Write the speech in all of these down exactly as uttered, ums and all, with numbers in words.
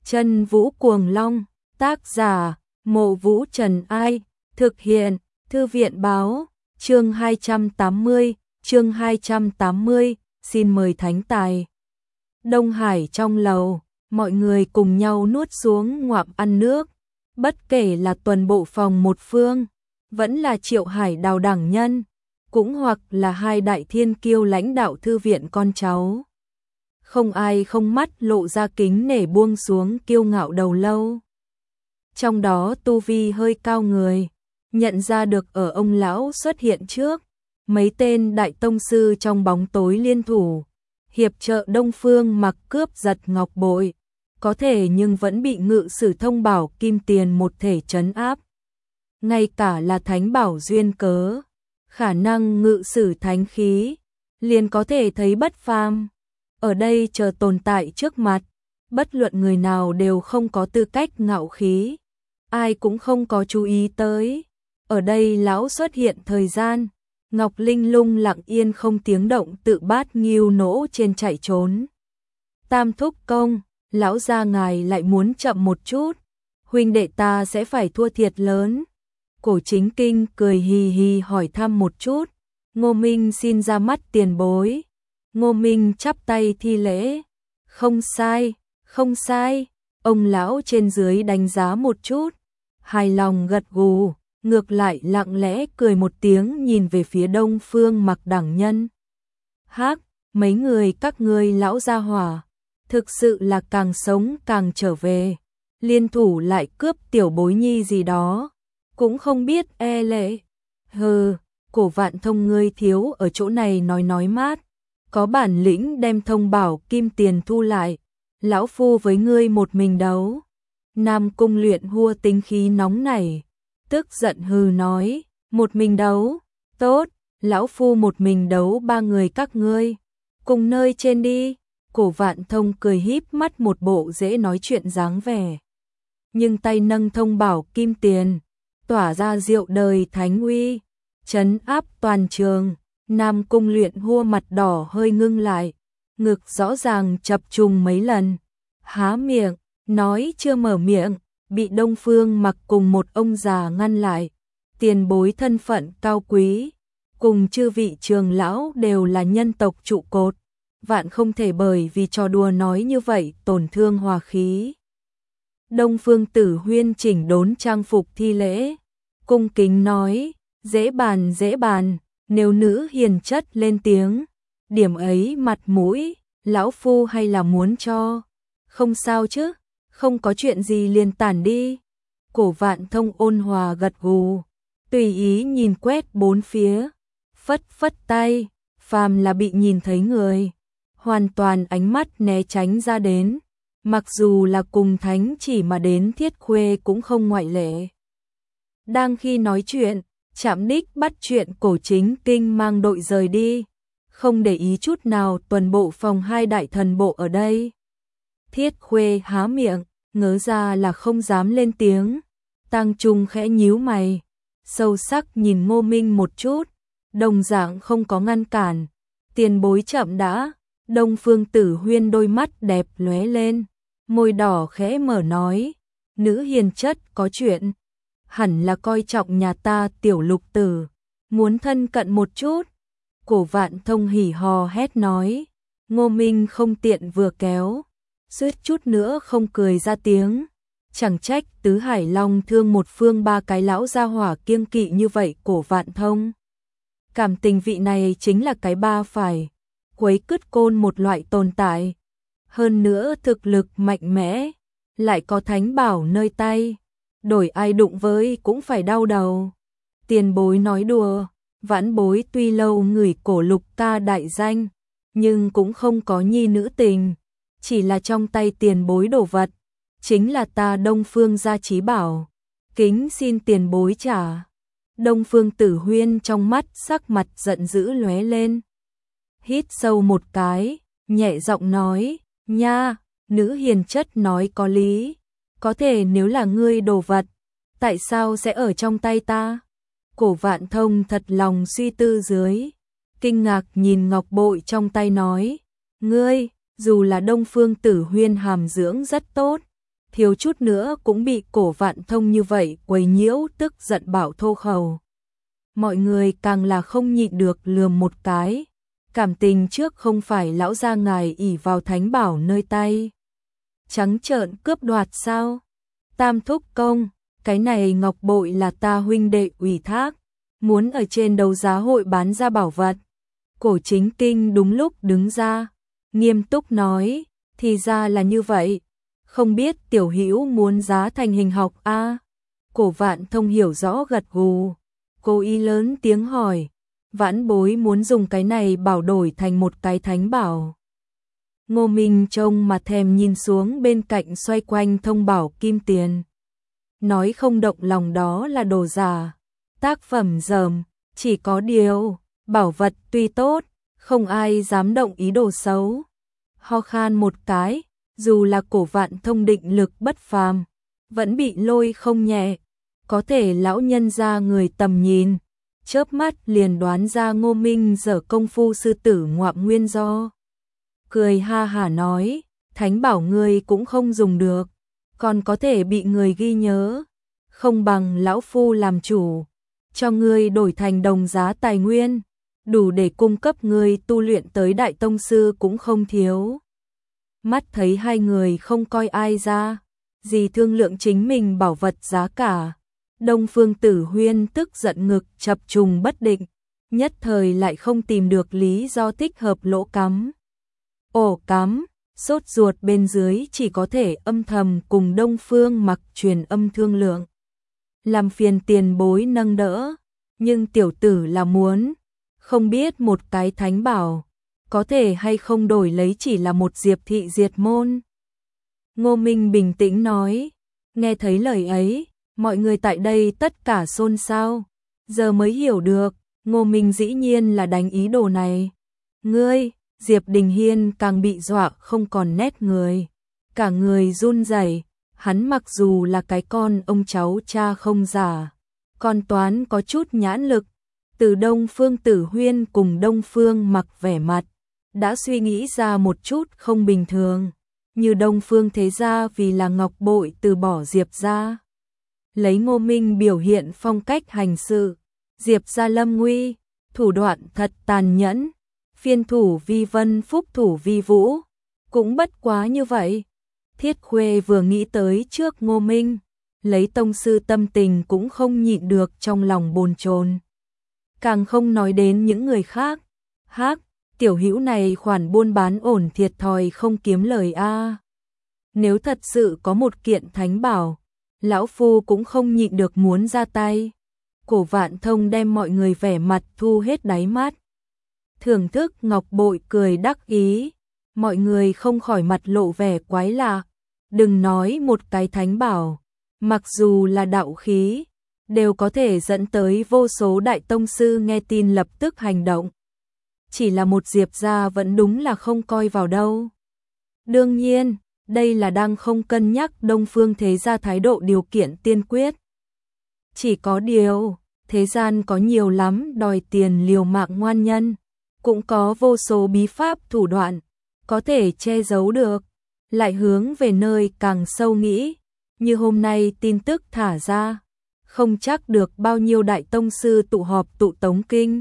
Chân Vũ Cuồng Long, tác giả, Mộ Vũ Trần Ai, thực hiện, Thư viện Báo, chương hai trăm tám mươi, chương hai trăm tám mươi, xin mời thánh tài. Đông Hải trong lầu, mọi người cùng nhau nuốt xuống ngoạm ăn nước, bất kể là tuần bộ phòng một phương, vẫn là Triệu Hải Đào đẳng nhân, cũng hoặc là hai đại thiên kiêu lãnh đạo thư viện con cháu. Không ai không mắt lộ ra kính nể buông xuống kiêu ngạo đầu lâu. Trong đó tu vi hơi cao người, nhận ra được ở ông lão xuất hiện trước, mấy tên đại tông sư trong bóng tối liên thủ, hiệp trợ Đông Phương Mặc cướp giật ngọc bội, có thể nhưng vẫn bị ngự sử thông bảo kim tiền một thể trấn áp. Ngay cả là thánh bảo duyên cớ, khả năng ngự sử thánh khí, liền có thể thấy bất phàm. Ở đây chờ tồn tại trước mặt, bất luận người nào đều không có tư cách ngạo khí, ai cũng không có chú ý tới. Ở đây lão xuất hiện thời gian, Ngọc Linh Lung lặng yên không tiếng động tự bát nghiêu nỗ trên chạy trốn. Tam thúc công, lão gia ngài lại muốn chậm một chút, huynh đệ ta sẽ phải thua thiệt lớn. Cổ Chính Kinh cười hì hì hỏi thăm một chút, Ngô Minh xin ra mắt tiền bối. Ngô Minh chắp tay thi lễ, không sai, không sai, ông lão trên dưới đánh giá một chút, hài lòng gật gù, ngược lại lặng lẽ cười một tiếng nhìn về phía Đông Phương Mặc đẳng nhân. Hắc, mấy người các ngươi lão gia hỏa, thực sự là càng sống càng trở về, liên thủ lại cướp tiểu bối nhi gì đó, cũng không biết e lệ. Hừ, Cổ Vạn Thông ngươi thiếu ở chỗ này nói nói mát. Có bản lĩnh đem thông bảo kim tiền thu lại, lão phu với ngươi một mình đấu. Nam Cung Luyện hua tính khí nóng nảy, tức giận hừ nói, một mình đấu, tốt, lão phu một mình đấu ba người các ngươi, cùng nơi trên đi. Cổ Vạn Thông cười híp mắt một bộ dễ nói chuyện dáng vẻ, nhưng tay nâng thông bảo kim tiền, tỏa ra diệu đời thánh uy, trấn áp toàn trường. Nam Cung Luyện hua mặt đỏ hơi ngưng lại, ngực rõ ràng chập trùng mấy lần, há miệng, nói chưa mở miệng, bị Đông Phương Mặc cùng một ông già ngăn lại. Tiền bối thân phận cao quý, cùng chư vị trường lão đều là nhân tộc trụ cột, vạn không thể bởi vì trò đùa nói như vậy tổn thương hòa khí. Đông Phương Tử Huyên chỉnh đốn trang phục thi lễ, cung kính nói, dễ bàn dễ bàn. Nếu nữ hiền chất lên tiếng, điểm ấy mặt mũi, lão phu hay là muốn cho. Không sao chứ, không có chuyện gì liền tản đi. Cổ Vạn Thông ôn hòa gật gù, tùy ý nhìn quét bốn phía, phất phất tay, phàm là bị nhìn thấy người, hoàn toàn ánh mắt né tránh ra đến, mặc dù là cùng thánh chỉ mà đến Thiết Khuê cũng không ngoại lệ. Đang khi nói chuyện, Trạm Đích bắt chuyện Cổ Chính Kinh mang đội rời đi, không để ý chút nào tuần bộ phòng hai đại thần bộ ở đây. Thiết Khuê há miệng, ngớ ra là không dám lên tiếng. Tang Trung khẽ nhíu mày, sâu sắc nhìn Ngô Minh một chút, đồng dạng không có ngăn cản. Tiền bối chậm đã. Đông Phương Tử Huyên đôi mắt đẹp lóe lên, môi đỏ khẽ mở nói, nữ hiền chất có chuyện. Hẳn là coi trọng nhà ta tiểu lục tử, muốn thân cận một chút. Cổ Vạn Thông hỉ hò hét nói, Ngô Minh không tiện vừa kéo, suýt chút nữa không cười ra tiếng. Chẳng trách Tứ Hải Long thương một phương ba cái lão gia hỏa kiêng kỵ như vậy. Cổ Vạn Thông cảm tình vị này chính là cái ba phải quấy cứt côn một loại tồn tại, hơn nữa thực lực mạnh mẽ, lại có thánh bảo nơi tay, đổi ai đụng với cũng phải đau đầu. Tiền bối nói đùa, vãn bối tuy lâu ngửi cổ lục ca đại danh, nhưng cũng không có nhi nữ tình, chỉ là trong tay tiền bối đồ vật, chính là ta Đông Phương gia trí bảo, kính xin tiền bối trả. Đông Phương Tử Huyên trong mắt sắc mặt giận dữ lóe lên, hít sâu một cái, nhẹ giọng nói, nha, nữ hiền chất nói có lý. Có thể nếu là ngươi đồ vật, tại sao sẽ ở trong tay ta? Cổ Vạn Thông thật lòng suy tư dưới, kinh ngạc nhìn ngọc bội trong tay nói, ngươi, dù là Đông Phương Tử Huyên hàm dưỡng rất tốt, thiếu chút nữa cũng bị Cổ Vạn Thông như vậy quấy nhiễu, tức giận bảo thô khẩu. Mọi người càng là không nhịn được lườm một cái, cảm tình trước không phải lão gia ngài ỷ vào thánh bảo nơi tay trắng trợn cướp đoạt sao? Tam thúc công, cái này ngọc bội là ta huynh đệ ủy thác, muốn ở trên đấu giá hội bán ra bảo vật. Cổ Chính Kinh đúng lúc đứng ra, nghiêm túc nói, thì ra là như vậy, không biết tiểu hữu muốn giá thành hình học a? Cổ Vạn Thông hiểu rõ gật gù, cố ý lớn tiếng hỏi, vãn bối muốn dùng cái này bảo đổi thành một cái thánh bảo. Ngô Minh trông mà thèm nhìn xuống bên cạnh xoay quanh thông bảo kim tiền. Nói không động lòng đó là đồ giả, tác phẩm dởm, chỉ có điều, bảo vật tuy tốt, không ai dám động ý đồ xấu. Ho khan một cái, dù là Cổ Vạn Thông định lực bất phàm, vẫn bị lôi không nhẹ, có thể lão nhân ra người tầm nhìn, chớp mắt liền đoán ra Ngô Minh dở công phu sư tử ngoạm nguyên do. Cười ha hả nói, thánh bảo ngươi cũng không dùng được, còn có thể bị người ghi nhớ, không bằng lão phu làm chủ, cho ngươi đổi thành đồng giá tài nguyên, đủ để cung cấp ngươi tu luyện tới đại tông sư cũng không thiếu. Mắt thấy hai người không coi ai ra, gì thương lượng chính mình bảo vật giá cả. Đông Phương Tử Huyên tức giận ngực chập trùng bất định, nhất thời lại không tìm được lý do thích hợp lỗ cắm. Ổ cắm, sốt ruột bên dưới chỉ có thể âm thầm cùng Đông Phương Mặc truyền âm thương lượng. Làm phiền tiền bối nâng đỡ, nhưng tiểu tử là muốn, không biết một cái thánh bảo, có thể hay không đổi lấy chỉ là một diệp thị diệt môn. Ngô Minh bình tĩnh nói, nghe thấy lời ấy, mọi người tại đây tất cả xôn xao, giờ mới hiểu được, Ngô Minh dĩ nhiên là đánh ý đồ này. Ngươi, Diệp Đình Hiên càng bị dọa không còn nét người, cả người run rẩy, hắn mặc dù là cái con ông cháu cha không giả, con toán có chút nhãn lực, từ Đông Phương Tử Huyên cùng Đông Phương Mặc vẻ mặt, đã suy nghĩ ra một chút không bình thường, như Đông Phương thế gia vì là ngọc bội từ bỏ Diệp gia. Lấy Ngô Minh biểu hiện phong cách hành sự, Diệp gia lâm nguy, thủ đoạn thật tàn nhẫn, phiên thủ vi vân phúc thủ vi vũ, cũng bất quá như vậy. Thiết Khuê vừa nghĩ tới trước Ngô Minh, lấy tông sư tâm tình cũng không nhịn được trong lòng bồn chồn. Càng không nói đến những người khác. Hác, tiểu hữu này khoản buôn bán ổn thiệt thòi không kiếm lời a. Nếu thật sự có một kiện thánh bảo, lão phu cũng không nhịn được muốn ra tay. Cổ Vạn Thông đem mọi người vẻ mặt thu hết đáy mắt. Thưởng thức ngọc bội cười đắc ý, mọi người không khỏi mặt lộ vẻ quái lạ. Đừng nói một cái thánh bảo, mặc dù là đạo khí, đều có thể dẫn tới vô số đại tông sư nghe tin lập tức hành động. Chỉ là một Diệp gia vẫn đúng là không coi vào đâu. Đương nhiên, đây là đang không cân nhắc Đông Phương thế gia thái độ điều kiện tiên quyết. Chỉ có điều, thế gian có nhiều lắm đòi tiền liều mạng ngoan nhân, cũng có vô số bí pháp thủ đoạn, có thể che giấu được, lại hướng về nơi càng sâu nghĩ, như hôm nay tin tức thả ra, không chắc được bao nhiêu đại tông sư tụ họp tụ tống kinh.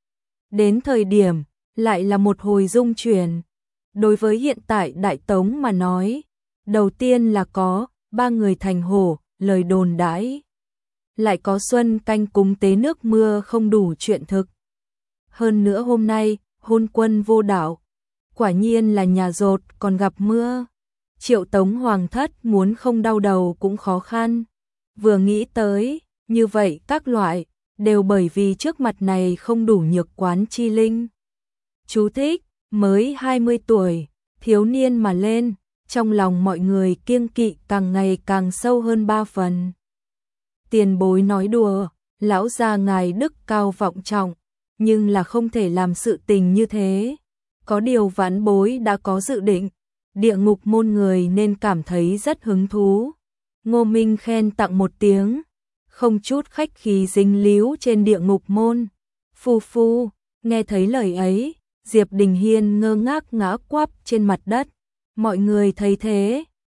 Đến thời điểm, lại là một hồi dung chuyển. Đối với hiện tại đại tống mà nói, đầu tiên là có ba người thành hổ, lời đồn đãi. Lại có xuân canh cúng tế nước mưa không đủ chuyện thực. Hơn nữa hôm nay, hôn quân vô đạo, quả nhiên là nhà rột còn gặp mưa. Triệu Tống Hoàng thất muốn không đau đầu cũng khó khăn. Vừa nghĩ tới, như vậy các loại, đều bởi vì trước mặt này không đủ nhược quán chi linh. Chú thích, mới hai mươi tuổi, thiếu niên mà lên, trong lòng mọi người kiêng kỵ càng ngày càng sâu hơn ba phần. Tiền bối nói đùa, lão gia ngài đức cao vọng trọng, nhưng là không thể làm sự tình như thế. Có điều vãn bối đã có dự định, địa ngục môn người nên cảm thấy rất hứng thú. Ngô Minh khen tặng một tiếng, không chút khách khí dính líu trên địa ngục môn. Phu phu, nghe thấy lời ấy, Diệp Đình Hiên ngơ ngác ngã quắp trên mặt đất. Mọi người thấy thế,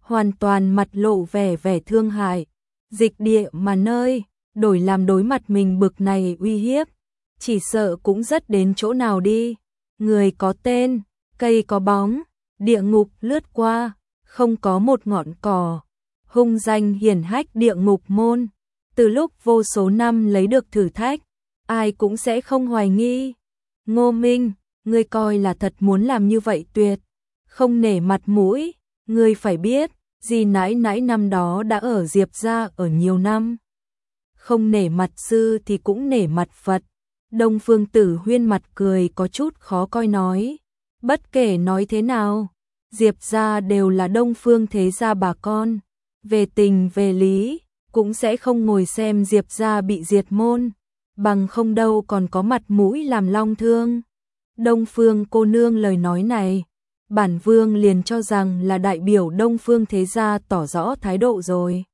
hoàn toàn mặt lộ vẻ vẻ thương hại. Dịch địa mà nơi, đổi làm đối mặt mình bực này uy hiếp, chỉ sợ cũng rất đến chỗ nào đi. Người có tên, cây có bóng, địa ngục lướt qua, không có một ngọn cỏ. Hung danh hiển hách địa ngục môn, từ lúc vô số năm lấy được thử thách, ai cũng sẽ không hoài nghi. Ngô Minh, ngươi coi là thật muốn làm như vậy tuyệt, không nể mặt mũi, ngươi phải biết, dì nãi nãi năm đó đã ở Diệp gia ở nhiều năm. Không nể mặt sư thì cũng nể mặt Phật. Đông Phương Tử Huyên mặt cười có chút khó coi nói, bất kể nói thế nào, Diệp gia đều là Đông Phương thế gia bà con, về tình về lý, cũng sẽ không ngồi xem Diệp gia bị diệt môn, bằng không đâu còn có mặt mũi làm long thương. Đông Phương cô nương lời nói này, bản vương liền cho rằng là đại biểu Đông Phương thế gia tỏ rõ thái độ rồi.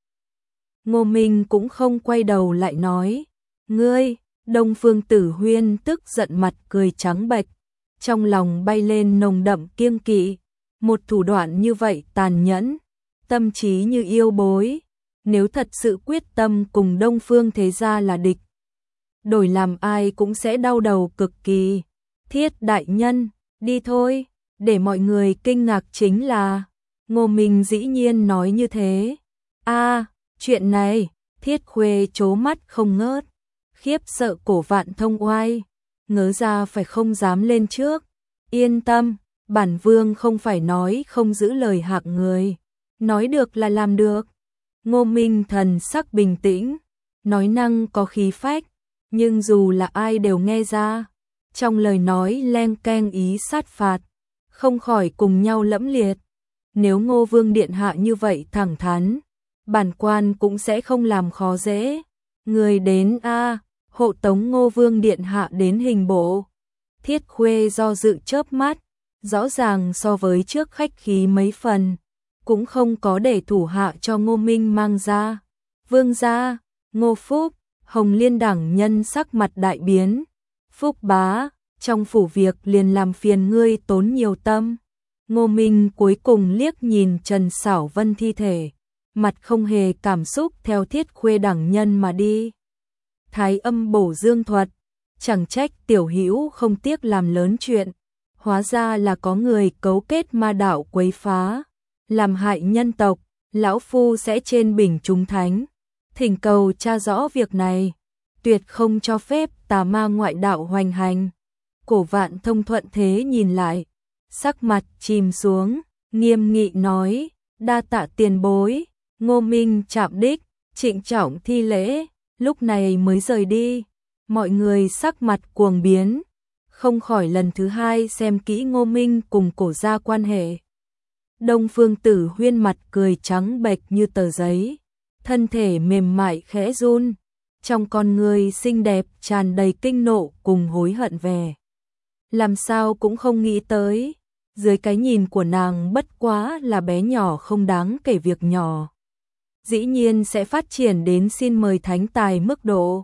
Ngô Minh cũng không quay đầu lại nói, ngươi, Đông Phương Tử Huyên tức giận mặt cười trắng bệch, trong lòng bay lên nồng đậm kiêng kỵ, một thủ đoạn như vậy tàn nhẫn, tâm trí như yêu bối, nếu thật sự quyết tâm cùng Đông Phương thế gia là địch, đổi làm ai cũng sẽ đau đầu cực kỳ. Thiết đại nhân, đi thôi, để mọi người kinh ngạc chính là, Ngô Minh dĩ nhiên nói như thế. A, chuyện này, Thiết Khuê trố mắt không ngớt, khiếp sợ Cổ Vạn Thông oai, ngớ ra phải không dám lên trước. Yên tâm, bản vương không phải nói không giữ lời hạng người, nói được là làm được. Ngô Minh thần sắc bình tĩnh, nói năng có khí phách, nhưng dù là ai đều nghe ra, trong lời nói len keng ý sát phạt, không khỏi cùng nhau lẫm liệt. Nếu Ngô Vương điện hạ như vậy thẳng thắn, bản quan cũng sẽ không làm khó dễ. Người đến a, hộ tống Ngô Vương điện hạ đến hình bộ. Thiết Khuê do dự chớp mắt, rõ ràng so với trước khách khí mấy phần, cũng không có để thủ hạ cho Ngô Minh mang ra. Vương gia, Ngô Phúc, Hồng Liên đẳng nhân sắc mặt đại biến. Phúc bá, trong phủ việc liền làm phiền ngươi tốn nhiều tâm. Ngô Minh cuối cùng liếc nhìn Trần Sảo Vân thi thể, mặt không hề cảm xúc theo Thiết Khuê đẳng nhân mà đi. Thái âm bổ dương thuật, chẳng trách tiểu hữu không tiếc làm lớn chuyện, hóa ra là có người cấu kết ma đạo quấy phá, làm hại nhân tộc, lão phu sẽ trên bình chúng thánh, thỉnh cầu tra rõ việc này, tuyệt không cho phép tà ma ngoại đạo hoành hành. Cổ Vạn Thông thuận thế nhìn lại, sắc mặt chìm xuống, nghiêm nghị nói, đa tạ tiền bối. Ngô Minh chạm đích, trịnh trọng thi lễ, lúc này mới rời đi. Mọi người sắc mặt cuồng biến, không khỏi lần thứ hai xem kỹ Ngô Minh cùng cổ gia quan hệ. Đông Phương Tử Huyên mặt cười trắng bệch như tờ giấy, thân thể mềm mại khẽ run, trong con người xinh đẹp tràn đầy kinh nộ cùng hối hận về. Làm sao cũng không nghĩ tới, dưới cái nhìn của nàng bất quá là bé nhỏ không đáng kể việc nhỏ, dĩ nhiên sẽ phát triển đến xin mời thánh tài mức độ.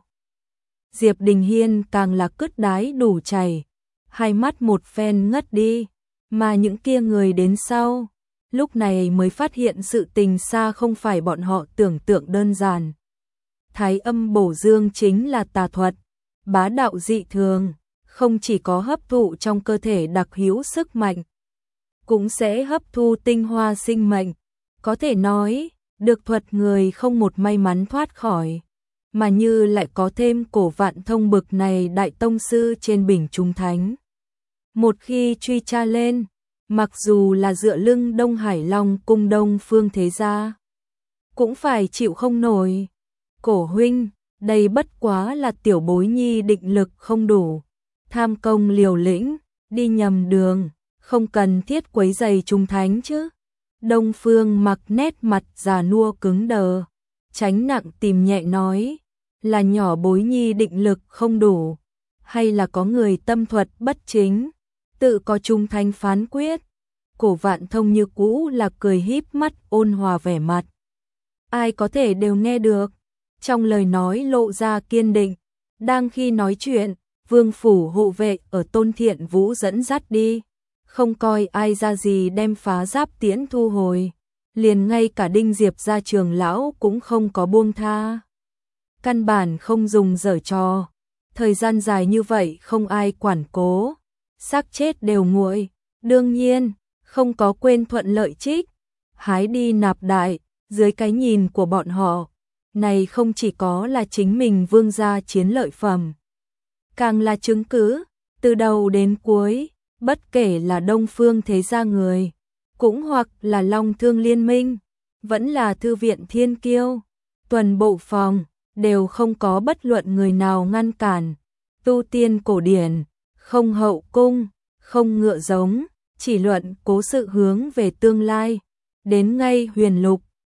Diệp Đình Hiên càng là cứt đái đủ chảy, hai mắt một phen ngất đi, mà những kia người đến sau, lúc này mới phát hiện sự tình xa không phải bọn họ tưởng tượng đơn giản. Thái âm bổ dương chính là tà thuật, bá đạo dị thường, không chỉ có hấp thụ trong cơ thể đặc hữu sức mạnh, cũng sẽ hấp thu tinh hoa sinh mệnh, có thể nói, được thuật người không một may mắn thoát khỏi, mà như lại có thêm Cổ Vạn Thông bực này đại tông sư trên bình trung thánh. Một khi truy tra lên, mặc dù là dựa lưng Đông Hải Long cung Đông Phương thế gia, cũng phải chịu không nổi. Cổ huynh, đây bất quá là tiểu bối nhi định lực không đủ, tham công liều lĩnh, đi nhầm đường, không cần thiết quấy giày trung thánh chứ. Đông Phương mặc nét mặt già nua cứng đờ, tránh nặng tìm nhẹ nói, là nhỏ bối nhi định lực không đủ, hay là có người tâm thuật bất chính, tự có trung thánh phán quyết. Cổ Vạn Thông như cũ là cười híp mắt ôn hòa vẻ mặt, ai có thể đều nghe được, trong lời nói lộ ra kiên định. Đang khi nói chuyện, vương phủ hộ vệ ở Tôn Thiện Vũ dẫn dắt đi, không coi ai ra gì đem phá giáp tiễn thu hồi, liền ngay cả Đinh Diệp gia trường lão cũng không có buông tha. Căn bản không dùng giở trò, thời gian dài như vậy không ai quản cố, xác chết đều nguội, đương nhiên, không có quên thuận lợi trích, hái đi nạp đại, dưới cái nhìn của bọn họ, này không chỉ có là chính mình vương gia chiến lợi phẩm, càng là chứng cứ, từ đầu đến cuối, bất kể là Đông Phương thế gia người, cũng hoặc là Long Thương Liên Minh, vẫn là Thư viện Thiên Kiêu, tuần bộ phòng, đều không có bất luận người nào ngăn cản. Tu tiên cổ điển, không hậu cung, không ngựa giống, chỉ luận cố sự hướng về tương lai. Đến ngay huyền lục,